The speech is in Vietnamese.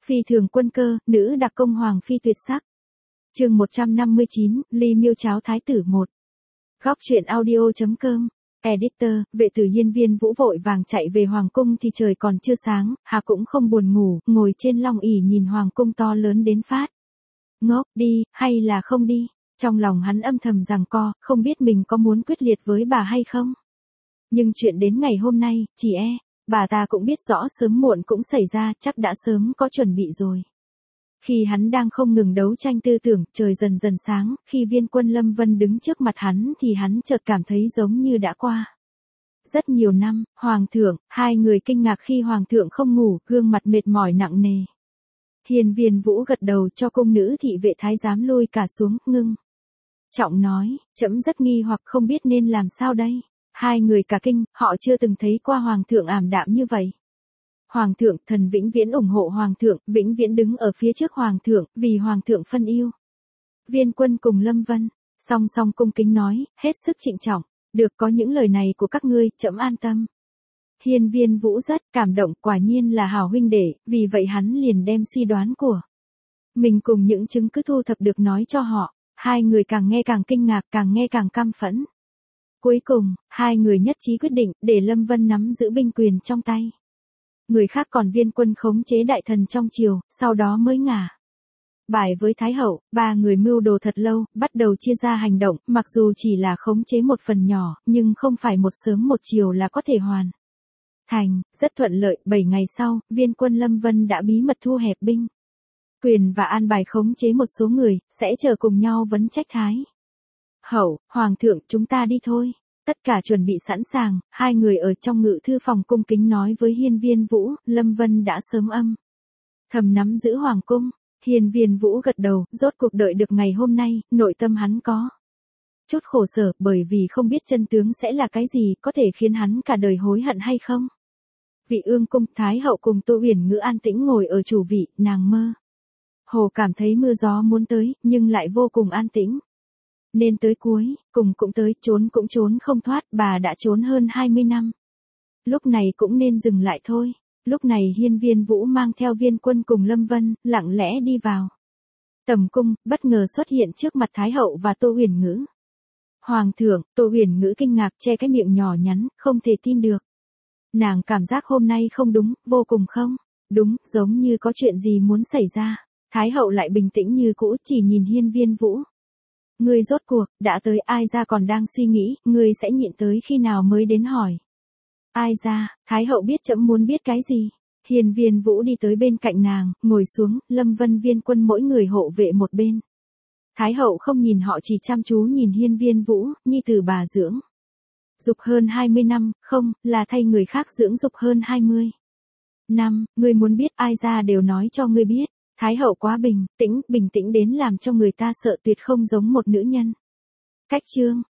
Phi thường quân cơ, nữ đặc công hoàng phi tuyệt sắc. Chương 159, ly miêu cháo thái tử 1. Góc truyện audio.com. Editor, vệ tử hiên viên vũ vội vàng chạy về hoàng cung thì trời còn chưa sáng, hà cũng không buồn ngủ, ngồi trên long ỷ nhìn hoàng cung to lớn đến phát. Ngốc, đi, hay là không đi? Trong lòng hắn âm thầm giằng co, không biết mình có muốn quyết liệt với bà hay không. Nhưng chuyện đến ngày hôm nay, bà ta cũng biết rõ sớm muộn cũng xảy ra, chắc đã sớm có chuẩn bị rồi. Khi hắn đang không ngừng đấu tranh tư tưởng, trời dần dần sáng, khi viên quân Lâm Vân đứng trước mặt hắn thì hắn chợt cảm thấy giống như đã qua rất nhiều năm. Hoàng thượng, hai người kinh ngạc khi hoàng thượng không ngủ, gương mặt mệt mỏi nặng nề. Hiên viên vũ gật đầu cho cung nữ thị vệ thái giám lui cả xuống, ngưng trọng nói, trẫm rất nghi hoặc không biết nên làm sao đây. Hai người cả kinh, họ chưa từng thấy qua hoàng thượng ảm đạm như vậy. Hoàng thượng, thần vĩnh viễn ủng hộ hoàng thượng, vĩnh viễn đứng ở phía trước hoàng thượng, vì hoàng thượng phân yêu. Viên quân cùng Lâm Vân, song song cung kính nói, hết sức trịnh trọng, được, có những lời này của các ngươi, trẫm an tâm. Hiên viên vũ rất cảm động, quả nhiên là hảo huynh đệ, vì vậy hắn liền đem suy đoán của mình cùng những chứng cứ thu thập được nói cho họ. Hai người càng nghe càng kinh ngạc, càng nghe càng căm phẫn. Cuối cùng, hai người nhất trí quyết định, để Lâm Vân nắm giữ binh quyền trong tay. Người khác còn viên quân khống chế đại thần trong triều, sau đó mới ngả bài với Thái hậu. Ba người mưu đồ thật lâu, bắt đầu chia ra hành động, mặc dù chỉ là khống chế một phần nhỏ, nhưng không phải một sớm một chiều là có thể hoàn thành, rất thuận lợi. 7 ngày sau, viên quân Lâm Vân đã bí mật thu hẹp binh quyền và an bài khống chế một số người, sẽ chờ cùng nhau vấn trách Thái hậu. Hoàng thượng, chúng ta đi thôi. Tất cả chuẩn bị sẵn sàng, hai người ở trong ngự thư phòng cung kính nói với hiên viên vũ, Lâm Vân đã sớm thầm nắm giữ hoàng cung. Hiên viên vũ gật đầu, rốt cuộc đợi được ngày hôm nay, nội tâm hắn có chút khổ sở, bởi vì không biết chân tướng sẽ là cái gì, có thể khiến hắn cả đời hối hận hay không. Vị ương cung, Thái hậu cùng Tô Uyển Ngữ an tĩnh ngồi ở chủ vị, nàng mơ hồ cảm thấy mưa gió muốn tới, nhưng lại vô cùng an tĩnh. Nên tới cuối, cùng cũng tới, trốn cũng trốn không thoát, bà đã trốn hơn 20 năm. Lúc này cũng nên dừng lại thôi. Lúc này hiên viên vũ mang theo viên quân cùng Lâm Vân, lặng lẽ đi vào tầm cung, bất ngờ xuất hiện trước mặt Thái hậu và Tô Uyển Ngữ. Hoàng thượng, Tô Uyển Ngữ kinh ngạc che cái miệng nhỏ nhắn, không thể tin được. Nàng cảm giác hôm nay không đúng, vô cùng không đúng, giống như có chuyện gì muốn xảy ra. Thái hậu lại bình tĩnh như cũ, chỉ nhìn hiên viên vũ. Ngươi rốt cuộc, đã tới, ai ra còn đang suy nghĩ, ngươi sẽ nhịn tới khi nào mới đến hỏi. Ai ra, Thái hậu biết trẫm muốn biết cái gì. Hiên viên vũ đi tới bên cạnh nàng, ngồi xuống, Lâm Vân viên quân mỗi người hộ vệ một bên. Thái hậu không nhìn họ, chỉ chăm chú nhìn hiên viên vũ, nhi tử bà dưỡng dục hơn 20 năm, không, là thay người khác dưỡng dục hơn 20 năm, ngươi muốn biết ai ra đều nói cho ngươi biết. Thái hậu quá bình tĩnh đến làm cho người ta sợ, tuyệt không giống một nữ nhân. Cách chương